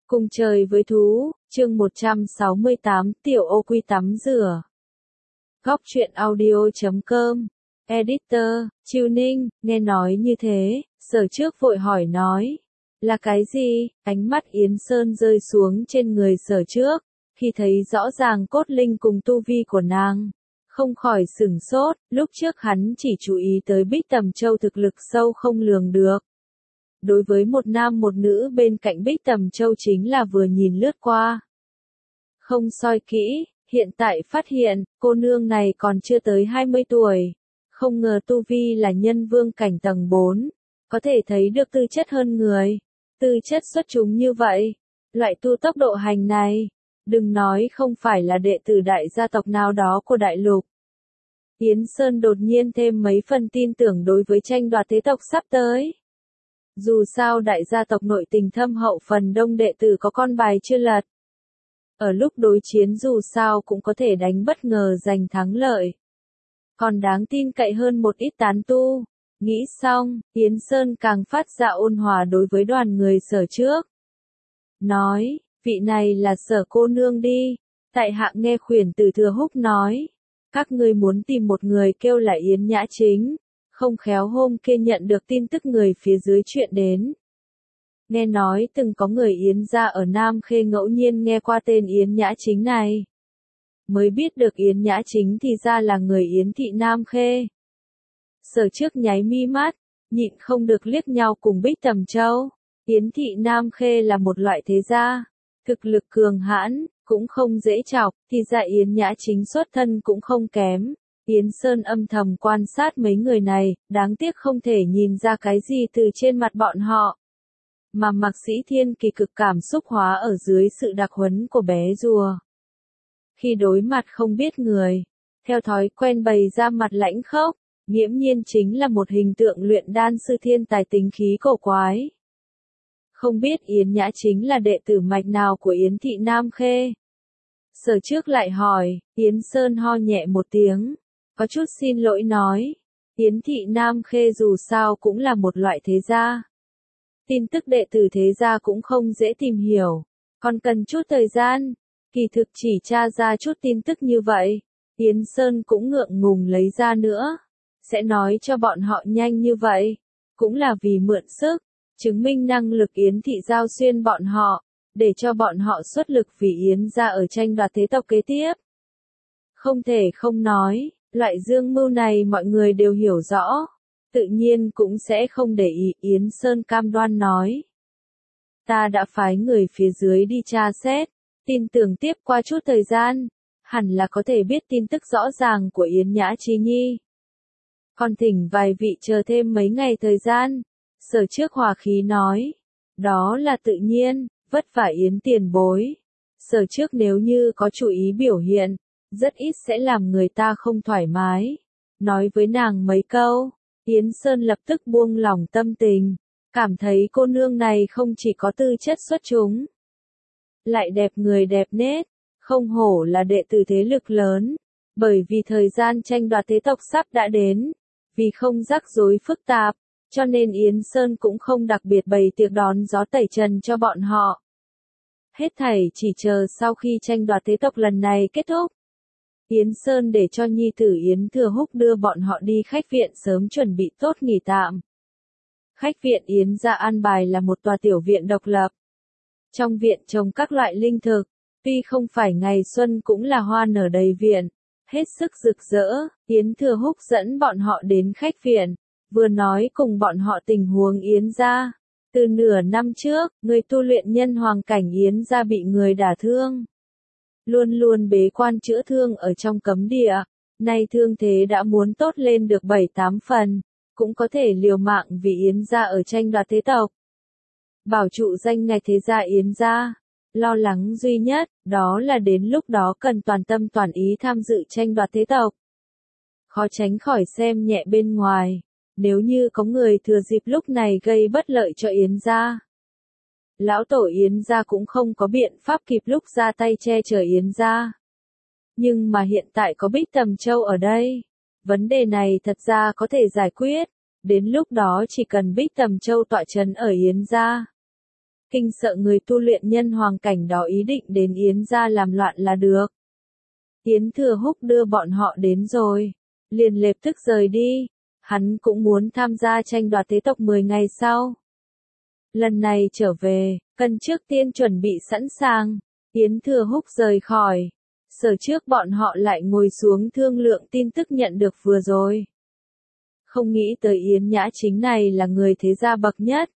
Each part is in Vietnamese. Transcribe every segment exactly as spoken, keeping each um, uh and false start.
Cùng trời với thú, chương một trăm sáu mươi tám, Tiểu Ô Quy tắm rửa. Góc truyện audio.com, Editor, Chiêu Ninh, nghe nói như thế, Sở Trước vội hỏi nói. Là cái gì? Ánh mắt Yến Sơn rơi xuống trên người Sở Trước, khi thấy rõ ràng cốt linh cùng tu vi của nàng. Không khỏi sửng sốt, lúc trước hắn chỉ chú ý tới Bích Tầm Châu thực lực sâu không lường được. Đối với một nam một nữ bên cạnh Bích Tầm Châu chính là vừa nhìn lướt qua. Không soi kỹ, hiện tại phát hiện, cô nương này còn chưa tới hai mươi tuổi. Không ngờ tu vi là nhân vương cảnh tầng bốn, có thể thấy được tư chất hơn người. Tư chất xuất chúng như vậy, loại tu tốc độ hành này, đừng nói không phải là đệ tử đại gia tộc nào đó của đại lục. Yến Sơn đột nhiên thêm mấy phần tin tưởng đối với tranh đoạt thế tộc sắp tới. Dù sao đại gia tộc nội tình thâm hậu phần đông đệ tử có con bài chưa lật. Ở lúc đối chiến dù sao cũng có thể đánh bất ngờ giành thắng lợi. Còn đáng tin cậy hơn một ít tán tu. Nghĩ xong, Yến Sơn càng phát ra ôn hòa đối với đoàn người Sở Trước. Nói, vị này là Sở cô nương đi. Tại hạ nghe khuyển từ Thừa Húc nói. Các ngươi muốn tìm một người kêu là Yến Nhã Chính. Không khéo hôm kia nhận được tin tức người phía dưới chuyện đến. Nghe nói từng có người Yến gia ở Nam Khê ngẫu nhiên nghe qua tên Yến Nhã Chính này. Mới biết được Yến Nhã Chính thì ra là người Yến thị Nam Khê. Sở Trước nháy mi mắt, nhịn không được liếc nhau cùng Bích Tầm Châu. Yến thị Nam Khê là một loại thế gia, thực lực cường hãn, cũng không dễ chọc, thì ra Yến Nhã Chính xuất thân cũng không kém. Yến Sơn âm thầm quan sát mấy người này, đáng tiếc không thể nhìn ra cái gì từ trên mặt bọn họ. Mà Mạc Sĩ Thiên kỳ cực cảm xúc hóa ở dưới sự đặc huấn của bé rùa. Khi đối mặt không biết người, theo thói quen bày ra mặt lãnh khốc, nghiễm nhiên chính là một hình tượng luyện đan sư thiên tài tính khí cổ quái. Không biết Yến Nhã Chính là đệ tử mạch nào của Yến thị Nam Khê. Sở Trước lại hỏi, Yến Sơn ho nhẹ một tiếng. Có chút xin lỗi nói, Yến thị Nam Khê dù sao cũng là một loại thế gia. Tin tức đệ tử thế gia cũng không dễ tìm hiểu, còn cần chút thời gian, kỳ thực chỉ tra ra chút tin tức như vậy, Yến Sơn cũng ngượng ngùng lấy ra nữa, sẽ nói cho bọn họ nhanh như vậy, cũng là vì mượn sức, chứng minh năng lực Yến thị giao xuyên bọn họ, để cho bọn họ xuất lực vì Yến gia ở tranh đoạt thế tộc kế tiếp. Không thể không nói. Loại dương mưu này mọi người đều hiểu rõ, tự nhiên cũng sẽ không để ý. Yến Sơn cam đoan nói. Ta đã phái người phía dưới đi tra xét, tin tưởng tiếp qua chút thời gian, hẳn là có thể biết tin tức rõ ràng của Yến Nhã Chi Nhi. Còn thỉnh vài vị chờ thêm mấy ngày thời gian, Sở Trước hòa khí nói. Đó là tự nhiên, vất vả Yến tiền bối. Sở Trước nếu như có chú ý biểu hiện, rất ít sẽ làm người ta không thoải mái. Nói với nàng mấy câu, Yến Sơn lập tức buông lỏng tâm tình, cảm thấy cô nương này không chỉ có tư chất xuất chúng, lại đẹp người đẹp nết, không hổ là đệ tử thế lực lớn, bởi vì thời gian tranh đoạt thế tộc sắp đã đến, vì không rắc rối phức tạp, cho nên Yến Sơn cũng không đặc biệt bày tiệc đón gió tẩy trần cho bọn họ. Hết thảy chỉ chờ sau khi tranh đoạt thế tộc lần này kết thúc. Yến Sơn để cho nhi tử Yến Thừa Húc đưa bọn họ đi khách viện sớm chuẩn bị tốt nghỉ tạm. Khách viện Yến gia an bài là một tòa tiểu viện độc lập. Trong viện trồng các loại linh thực, tuy không phải ngày xuân cũng là hoa nở đầy viện, hết sức rực rỡ. Yến Thừa Húc dẫn bọn họ đến khách viện, vừa nói cùng bọn họ tình huống Yến gia. Từ nửa năm trước, người tu luyện nhân hoàng cảnh Yến gia bị người đả thương. Luôn luôn bế quan chữa thương ở trong cấm địa, nay thương thế đã muốn tốt lên được bảy tám phần, cũng có thể liều mạng vì Yến gia ở tranh đoạt thế tộc. Bảo trụ danh ngạch thế gia Yến gia, lo lắng duy nhất, đó là đến lúc đó cần toàn tâm toàn ý tham dự tranh đoạt thế tộc. Khó tránh khỏi xem nhẹ bên ngoài, nếu như có người thừa dịp lúc này gây bất lợi cho Yến gia. Lão tổ Yến gia cũng không có biện pháp kịp lúc ra tay che chở Yến gia. Nhưng mà hiện tại có Bích Tầm Châu ở đây, vấn đề này thật ra có thể giải quyết, đến lúc đó chỉ cần Bích Tầm Châu tọa trấn ở Yến gia. Kinh sợ người tu luyện nhân hoàng cảnh đó ý định đến Yến gia làm loạn là được. Yến Thừa Húc đưa bọn họ đến rồi, liền lập tức rời đi, hắn cũng muốn tham gia tranh đoạt thế tộc mười ngày sau. Lần này trở về, cần trước tiên chuẩn bị sẵn sàng, Yến Thừa Húc rời khỏi. Sở trước bọn họ lại ngồi xuống thương lượng tin tức nhận được vừa rồi. Không nghĩ tới Yến Nhã Chính này là người thế gia bậc nhất.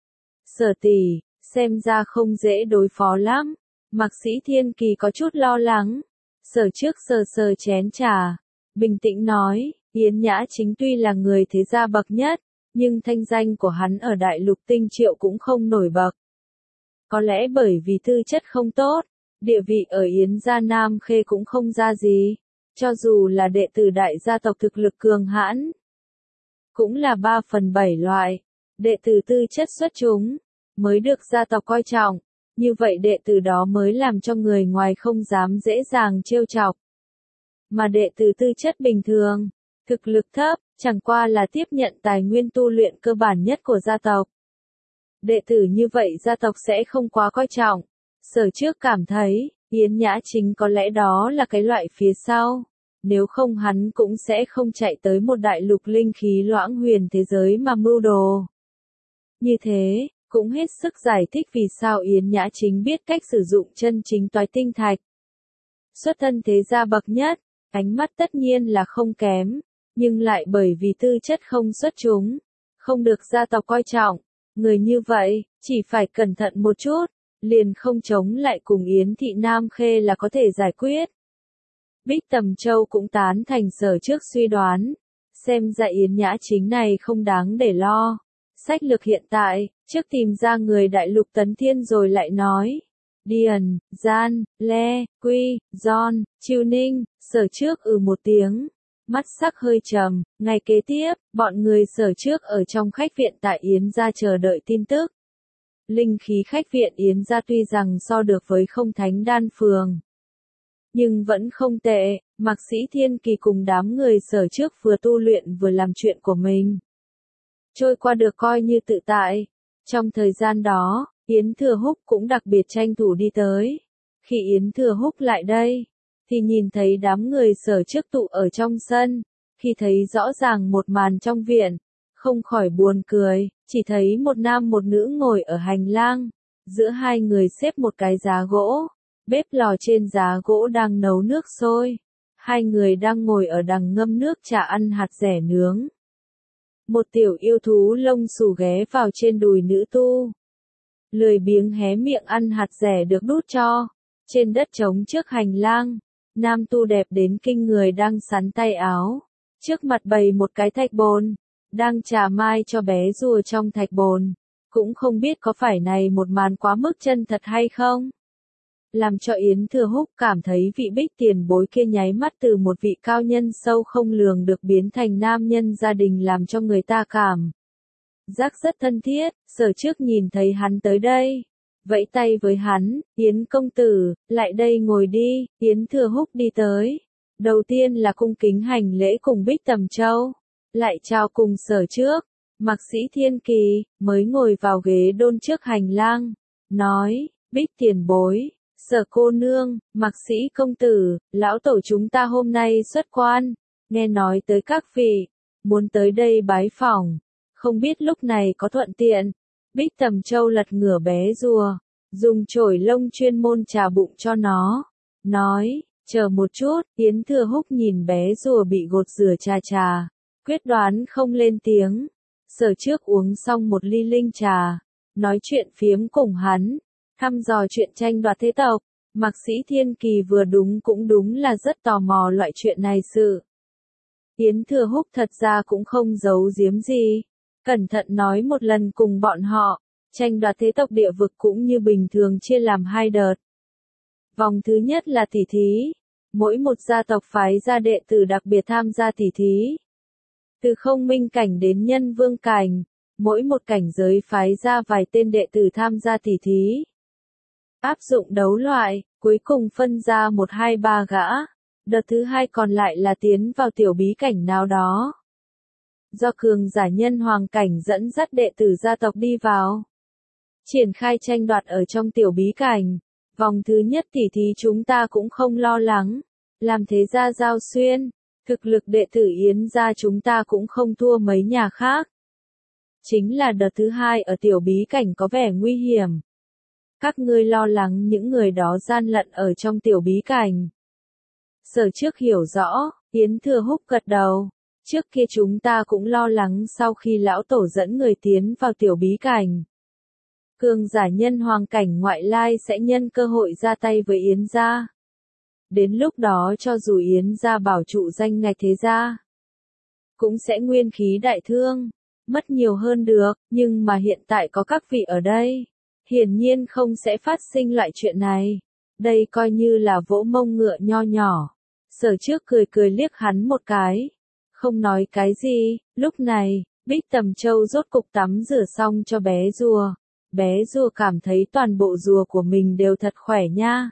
Sở tỷ, xem ra không dễ đối phó lắm. Mạc Sĩ Thiên Kỳ có chút lo lắng. Sở trước sờ sờ chén trà, bình tĩnh nói, Yến Nhã Chính tuy là người thế gia bậc nhất, nhưng thanh danh của hắn ở Đại Lục Tinh Triệu cũng không nổi bật. Có lẽ bởi vì tư chất không tốt, địa vị ở Yến gia Nam Khê cũng không ra gì, cho dù là đệ tử đại gia tộc thực lực cường hãn, cũng là ba phần bảy loại, đệ tử tư chất xuất chúng, mới được gia tộc coi trọng, như vậy đệ tử đó mới làm cho người ngoài không dám dễ dàng trêu chọc. Mà đệ tử tư chất bình thường, thực lực thấp, chẳng qua là tiếp nhận tài nguyên tu luyện cơ bản nhất của gia tộc. Đệ tử như vậy gia tộc sẽ không quá coi trọng. Sở trước cảm thấy, Yến Nhã Chính có lẽ đó là cái loại phía sau. Nếu không hắn cũng sẽ không chạy tới một đại lục linh khí loãng huyền thế giới mà mưu đồ. Như thế, cũng hết sức giải thích vì sao Yến Nhã Chính biết cách sử dụng chân chính toái tinh thạch. Xuất thân thế gia bậc nhất, ánh mắt tất nhiên là không kém, nhưng lại bởi vì tư chất không xuất chúng, không được gia tộc coi trọng. Người như vậy, chỉ phải cẩn thận một chút, liền không chống lại cùng Yến thị Nam Khê là có thể giải quyết. Bích Tầm Châu cũng tán thành sở trước suy đoán, xem ra Yến Nhã Chính này không đáng để lo. Sách lược hiện tại, trước tìm ra người đại lục tấn thiên rồi lại nói. Điền, Gian, Le, Quy, John, Chiêu Ninh, sở trước ừ một tiếng. Mắt sắc hơi trầm, ngày kế tiếp, bọn người sở trước ở trong khách viện tại Yến gia chờ đợi tin tức. Linh khí khách viện Yến gia tuy rằng so được với không thánh đan phường, nhưng vẫn không tệ, Mạc Sĩ Thiên Kỳ cùng đám người sở trước vừa tu luyện vừa làm chuyện của mình. Trôi qua được coi như tự tại. Trong thời gian đó, Yến Thừa Húc cũng đặc biệt tranh thủ đi tới. Khi Yến Thừa Húc lại đây, thì nhìn thấy đám người sở trước tụ ở trong sân, khi thấy rõ ràng một màn trong viện, không khỏi buồn cười, chỉ thấy một nam một nữ ngồi ở hành lang, giữa hai người xếp một cái giá gỗ, bếp lò trên giá gỗ đang nấu nước sôi, hai người đang ngồi ở đằng ngâm nước trà ăn hạt dẻ nướng. Một tiểu yêu thú lông xù ghé vào trên đùi nữ tu, lười biếng hé miệng ăn hạt dẻ được đút cho. Trên đất trống trước hành lang, nam tu đẹp đến kinh người đang sắn tay áo, trước mặt bày một cái thạch bồn, đang trà mai cho bé rùa trong thạch bồn, cũng không biết có phải này một màn quá mức chân thật hay không. Làm cho Yến Thừa Húc cảm thấy vị Bích tiền bối kia nháy mắt từ một vị cao nhân sâu không lường được biến thành nam nhân gia đình, làm cho người ta cảm giác rất thân thiết. Sở trước nhìn thấy hắn tới đây, vẫy tay với hắn, Yến công tử, lại đây ngồi đi. Yến Thừa Húc đi tới, đầu tiên là cung kính hành lễ cùng Bích Tầm Châu, lại chào cùng sở trước. Mạc Sĩ Thiên Kỳ mới ngồi vào ghế đôn trước hành lang, nói, Bích tiền bối, Sở cô nương, Mạc Sĩ công tử, lão tổ chúng ta hôm nay xuất quan, nghe nói tới các vị, muốn tới đây bái phỏng, không biết lúc này có thuận tiện. Bích Tầm Châu lật ngửa bé rùa, dùng chổi lông chuyên môn trà bụng cho nó, nói, chờ một chút. Yến Thừa Húc nhìn bé rùa bị gột rửa trà trà, quyết đoán không lên tiếng. Sở trước uống xong một ly linh trà, nói chuyện phiếm cùng hắn, thăm dò chuyện tranh đoạt thế tộc. Mạc Sĩ Thiên Kỳ vừa đúng cũng đúng là rất tò mò loại chuyện này sự. Yến Thừa Húc thật ra cũng không giấu giếm gì, cẩn thận nói một lần cùng bọn họ, tranh đoạt thế tộc địa vực cũng như bình thường chia làm hai đợt. Vòng thứ nhất là tỷ thí, mỗi một gia tộc phái ra đệ tử đặc biệt tham gia tỷ thí. Từ không minh cảnh đến nhân vương cảnh, mỗi một cảnh giới phái ra vài tên đệ tử tham gia tỷ thí. Áp dụng đấu loại, cuối cùng phân ra một hai ba gã, đợt thứ hai còn lại là tiến vào tiểu bí cảnh nào đó. Do cường giả nhân hoàng cảnh dẫn dắt đệ tử gia tộc đi vào. Triển khai tranh đoạt ở trong tiểu bí cảnh. Vòng thứ nhất tỉ thí chúng ta cũng không lo lắng. Làm thế gia Giao Xuyên, thực lực đệ tử Yến gia chúng ta cũng không thua mấy nhà khác. Chính là đợt thứ hai ở tiểu bí cảnh có vẻ nguy hiểm. Các ngươi lo lắng những người đó gian lận ở trong tiểu bí cảnh. Sở Trước hiểu rõ, Yến Thừa Húc gật đầu. Trước kia chúng ta cũng lo lắng sau khi lão tổ dẫn người tiến vào tiểu bí cảnh. Cường giả nhân hoàng cảnh ngoại lai sẽ nhân cơ hội ra tay với Yến gia. Đến lúc đó cho dù Yến gia bảo trụ danh ngạch thế gia, cũng sẽ nguyên khí đại thương, mất nhiều hơn được, nhưng mà hiện tại có các vị ở đây, hiển nhiên không sẽ phát sinh loại chuyện này. Đây coi như là vỗ mông ngựa nho nhỏ. Sở Trước cười cười liếc hắn một cái, không nói cái gì. Lúc này, Bích Tầm Châu rốt cục tắm rửa xong cho bé rùa. Bé rùa cảm thấy toàn bộ rùa của mình đều thật khỏe nha.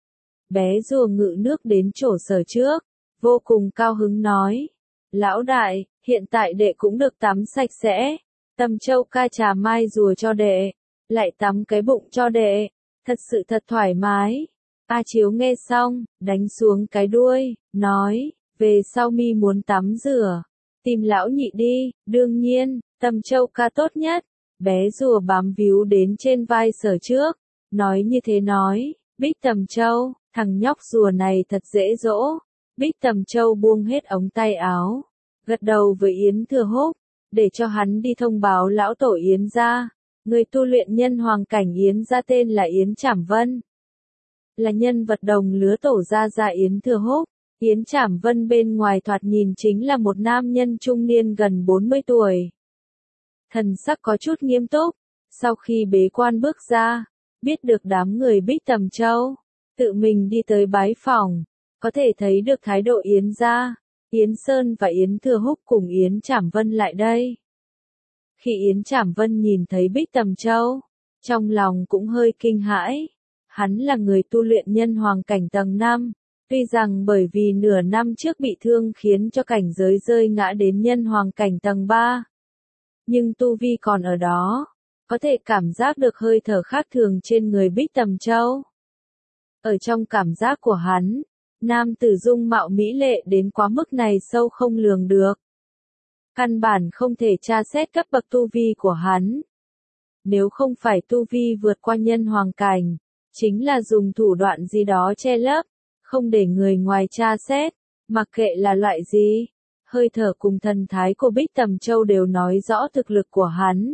Bé rùa ngự nước đến chỗ Sở Trước, vô cùng cao hứng nói. Lão đại, hiện tại đệ cũng được tắm sạch sẽ. Tầm Châu ca trà mai rùa cho đệ, lại tắm cái bụng cho đệ, thật sự thật thoải mái. A Chiếu nghe xong, đánh xuống cái đuôi, nói, về sau mi muốn tắm rửa, tìm lão nhị đi, đương nhiên, Tầm Châu ca tốt nhất. Bé rùa bám víu đến trên vai Sở Trước, nói như thế nói, Bích Tầm Châu, thằng nhóc rùa này thật dễ dỗ. Bích Tầm Châu buông hết ống tay áo, gật đầu với Yến Thừa Húc, để cho hắn đi thông báo lão tổ Yến gia, người tu luyện nhân hoàng cảnh Yến gia tên là Yến Trảm Vân. Là nhân vật đồng lứa tổ gia gia Yến Thừa Húc, Yến Trảm Vân bên ngoài thoạt nhìn chính là một nam nhân trung niên gần bốn mươi tuổi. Thần sắc có chút nghiêm túc, sau khi bế quan bước ra, biết được đám người Bích Tầm Châu, tự mình đi tới bái phỏng, có thể thấy được thái độ Yến gia, Yến Sơn và Yến Thừa Húc cùng Yến Trảm Vân lại đây. Khi Yến Trảm Vân nhìn thấy Bích Tầm Châu, trong lòng cũng hơi kinh hãi, hắn là người tu luyện nhân hoàng cảnh tầng năm, tuy rằng bởi vì nửa năm trước bị thương khiến cho cảnh giới rơi ngã đến nhân hoàng cảnh tầng ba. Nhưng tu vi còn ở đó, có thể cảm giác được hơi thở khác thường trên người Bích Tầm Châu. Ở trong cảm giác của hắn, nam tử dung mạo mỹ lệ đến quá mức này sâu không lường được. Căn bản không thể tra xét cấp bậc tu vi của hắn. Nếu không phải tu vi vượt qua nhân hoàng cảnh, chính là dùng thủ đoạn gì đó che lấp, không để người ngoài tra xét, mặc kệ là loại gì. Hơi thở cùng thần thái của Bích Tầm Châu đều nói rõ thực lực của hắn.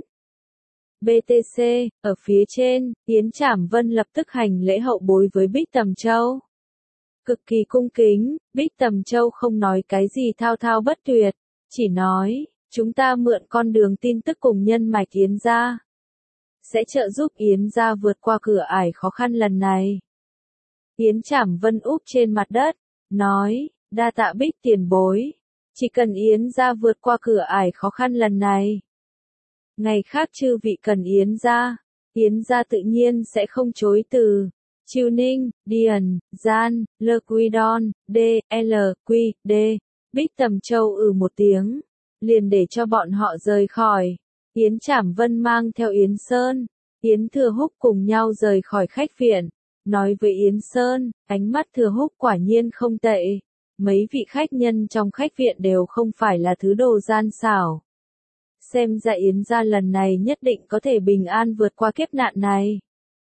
bê tê xê, ở phía trên, Yến Trảm Vân lập tức hành lễ hậu bối với Bích Tầm Châu. Cực kỳ cung kính, Bích Tầm Châu không nói cái gì thao thao bất tuyệt, chỉ nói, chúng ta mượn con đường tin tức cùng nhân mạch Yến gia, sẽ trợ giúp Yến gia vượt qua cửa ải khó khăn lần này. Yến Trảm Vân úp trên mặt đất, nói, đa tạ Bích tiền bối. Chỉ cần Yến gia vượt qua cửa ải khó khăn lần này, ngày khác chư vị cần Yến gia, Yến gia tự nhiên sẽ không chối từ. Chiêu Ninh, Điền, Gian, Lơ Quy Đon, D, L, Quy, D. Bích Tầm Châu ừ một tiếng, liền để cho bọn họ rời khỏi. Yến Trảm Vân mang theo Yến Sơn, Yến Thừa Húc cùng nhau rời khỏi khách viện, nói với Yến Sơn, ánh mắt Thừa Húc quả nhiên không tệ. Mấy vị khách nhân trong khách viện đều không phải là thứ đồ gian xảo. Xem ra Yến gia lần này nhất định có thể bình an vượt qua kiếp nạn này.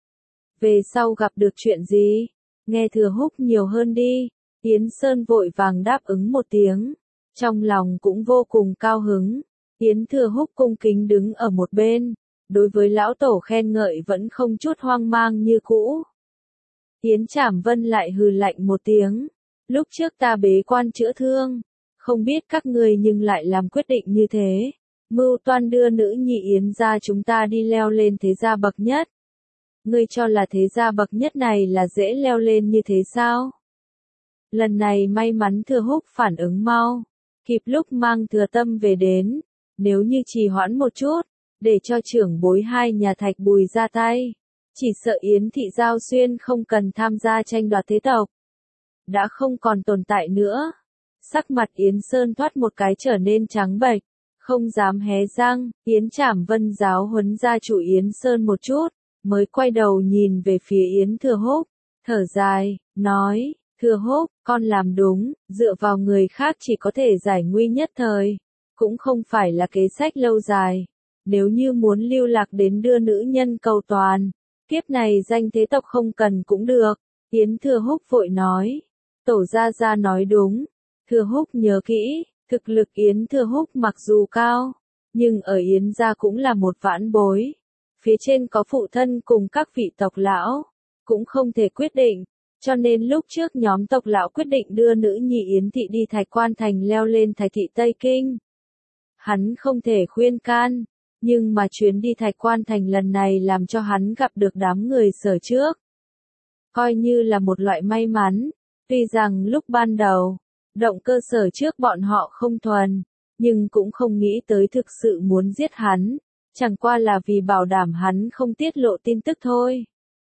Về sau gặp được chuyện gì, nghe Thừa Húc nhiều hơn đi. Yến Sơn vội vàng đáp ứng một tiếng, trong lòng cũng vô cùng cao hứng. Yến Thừa Húc cung kính đứng ở một bên, đối với lão tổ khen ngợi vẫn không chút hoang mang như cũ. Yến Trảm Vân lại hừ lạnh một tiếng. Lúc trước ta bế quan chữa thương, không biết các người nhưng lại làm quyết định như thế. Mưu toan đưa nữ nhị Yến gia chúng ta đi leo lên thế gia bậc nhất. Ngươi cho là thế gia bậc nhất này là dễ leo lên như thế sao? Lần này may mắn Thừa Húc phản ứng mau, kịp lúc mang Thừa Tâm về đến. Nếu như trì hoãn một chút, để cho trưởng bối hai nhà Thạch Bùi ra tay, chỉ sợ Yến thị Giao Xuyên không cần tham gia tranh đoạt thế tộc. Đã không còn tồn tại nữa. Sắc mặt Yến Sơn thoát một cái trở nên trắng bệch, không dám hé răng. Yến Trảm Vân giáo huấn gia chủ Yến Sơn một chút, mới quay đầu nhìn về phía Yến Thừa Húc, thở dài, nói, Thừa Húc, con làm đúng, dựa vào người khác chỉ có thể giải nguy nhất thời, cũng không phải là kế sách lâu dài. Nếu như muốn lưu lạc đến đưa nữ nhân cầu toàn, kiếp này danh thế tộc không cần cũng được. Yến Thừa Húc vội nói, Tổ gia gia nói đúng. Thừa Húc nhớ kỹ, thực lực Yến Thừa Húc mặc dù cao, nhưng ở Yến gia cũng là một vãn bối. Phía trên có phụ thân cùng các vị tộc lão, cũng không thể quyết định, cho nên lúc trước nhóm tộc lão quyết định đưa nữ nhi Yến thị đi Thạch Quan Thành leo lên Thạch thị Tây Kinh. Hắn không thể khuyên can, nhưng mà chuyến đi Thạch Quan Thành lần này làm cho hắn gặp được đám người Sở trước. Coi như là một loại may mắn, tuy rằng lúc ban đầu, động cơ Sở trước bọn họ không thuần, nhưng cũng không nghĩ tới thực sự muốn giết hắn, chẳng qua là vì bảo đảm hắn không tiết lộ tin tức thôi.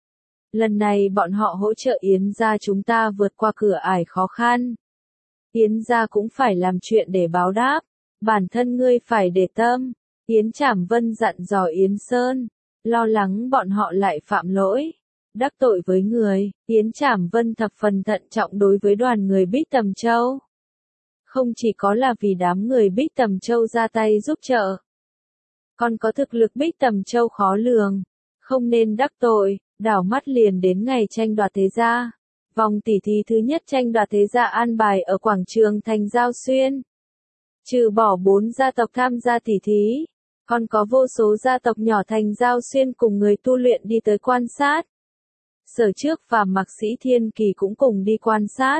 Lần này bọn họ hỗ trợ Yến gia chúng ta vượt qua cửa ải khó khăn. Yến gia cũng phải làm chuyện để báo đáp, bản thân ngươi phải để tâm. Yến Trảm Vân dặn dò Yến Sơn, lo lắng bọn họ lại phạm lỗi, đắc tội với người. Yến Trảm Vân thập phần thận trọng đối với đoàn người Bích Tầm Châu. Không chỉ có là vì đám người Bích Tầm Châu ra tay giúp trợ, còn có thực lực Bích Tầm Châu khó lường, không nên đắc tội. Đảo mắt liền đến ngày tranh đoạt thế gia. Vòng tỉ thí thứ nhất tranh đoạt thế gia an bài ở quảng trường thành Giao Xuyên. Trừ bỏ bốn gia tộc tham gia tỉ thí, còn có vô số gia tộc nhỏ thành Giao Xuyên cùng người tu luyện đi tới quan sát. Sở Trước và Mạc Sĩ Thiên Kỳ cũng cùng đi quan sát.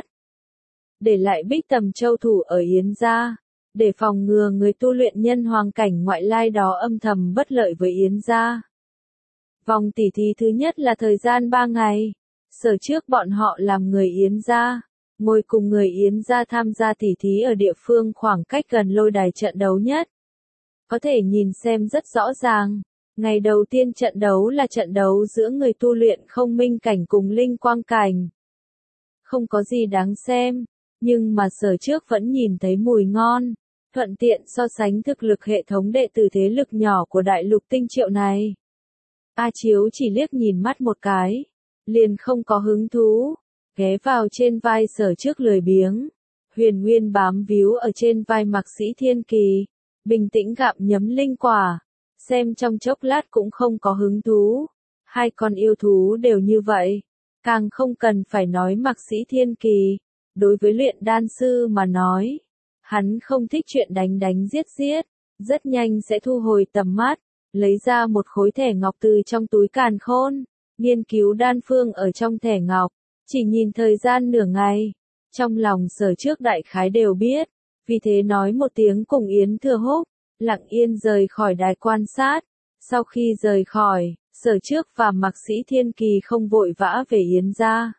Để lại Bích Tầm Châu thủ ở Yến gia, để phòng ngừa người tu luyện nhân hoàng cảnh ngoại lai đó âm thầm bất lợi với Yến gia. Vòng tỉ thí thứ nhất là thời gian ba ngày. Sở Trước bọn họ làm người Yến gia, ngồi cùng người Yến gia tham gia tỉ thí ở địa phương khoảng cách gần lôi đài trận đấu nhất. Có thể nhìn xem rất rõ ràng. Ngày đầu tiên trận đấu là trận đấu giữa người tu luyện không minh cảnh cùng linh quang cảnh. Không có gì đáng xem, nhưng mà Sở Trước vẫn nhìn thấy mùi ngon, thuận tiện so sánh thực lực hệ thống đệ tử thế lực nhỏ của đại lục Tinh Triệu này. A Chiếu chỉ liếc nhìn mắt một cái, liền không có hứng thú, ghé vào trên vai Sở Trước lười biếng. Huyền Nguyên bám víu ở trên vai Mạc Sĩ Thiên Kỳ, bình tĩnh gặm nhấm linh quả, xem trong chốc lát cũng không có hứng thú. Hai con yêu thú đều như vậy, càng không cần phải nói Mạc Sĩ Thiên Kỳ. Đối với luyện đan sư mà nói, hắn không thích chuyện đánh đánh giết giết, rất nhanh sẽ thu hồi tầm mắt. Lấy ra một khối thẻ ngọc từ trong túi càn khôn, nghiên cứu đan phương ở trong thẻ ngọc, chỉ nhìn thời gian nửa ngày, trong lòng Sở Trước đại khái đều biết, vì thế nói một tiếng cùng Yến Thừa Húc, lặng yên rời khỏi đài quan sát. Sau khi rời khỏi, Sở Trước và Mạc Sĩ Thiên Kỳ không vội vã về Yến gia,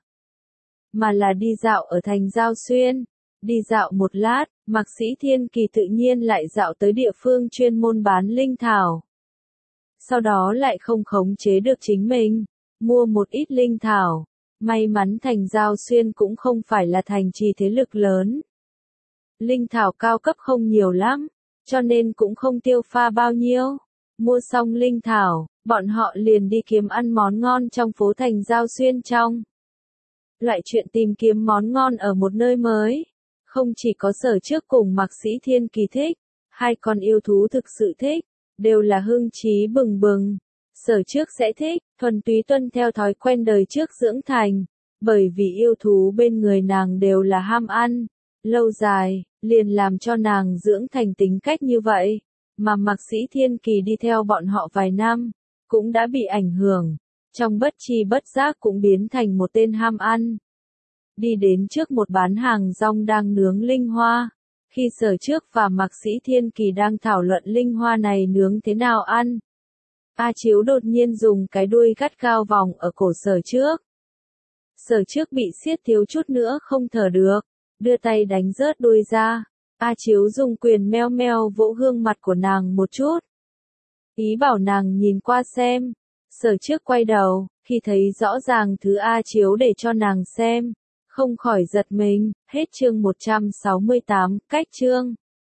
mà là đi dạo ở thành Giao Xuyên. Đi dạo một lát, Mạc Sĩ Thiên Kỳ tự nhiên lại dạo tới địa phương chuyên môn bán linh thảo. Sau đó lại không khống chế được chính mình, mua một ít linh thảo. May mắn thành Giao Xuyên cũng không phải là thành trì thế lực lớn. Linh thảo cao cấp không nhiều lắm, cho nên cũng không tiêu pha bao nhiêu. Mua xong linh thảo, bọn họ liền đi kiếm ăn món ngon trong phố thành Giao Xuyên trong. Loại chuyện tìm kiếm món ngon ở một nơi mới, không chỉ có Sở Trước cùng Mạc Sĩ Thiên Kỳ thích, hai con yêu thú thực sự thích, đều là hưng trí bừng bừng. Sở Trước sẽ thích, thuần túy tuân theo thói quen đời trước dưỡng thành, bởi vì yêu thú bên người nàng đều là ham ăn, lâu dài, liền làm cho nàng dưỡng thành tính cách như vậy, mà Mạc Sĩ Thiên Kỳ đi theo bọn họ vài năm, cũng đã bị ảnh hưởng, trong bất chi bất giác cũng biến thành một tên ham ăn. Đi đến trước một bán hàng rong đang nướng linh hoa. Khi Sở Trước và Mạc Sĩ Thiên Kỳ đang thảo luận linh hoa này nướng thế nào ăn, A Chiếu đột nhiên dùng cái đuôi gắt gao vòng ở cổ Sở Trước. Sở Trước bị siết thiếu chút nữa không thở được, đưa tay đánh rớt đuôi ra. A Chiếu dùng quyền meo meo vỗ gương mặt của nàng một chút, ý bảo nàng nhìn qua xem. Sở Trước quay đầu, khi thấy rõ ràng thứ A Chiếu để cho nàng xem, không khỏi giật mình. Hết chương một trăm sáu mươi tám, cách chương.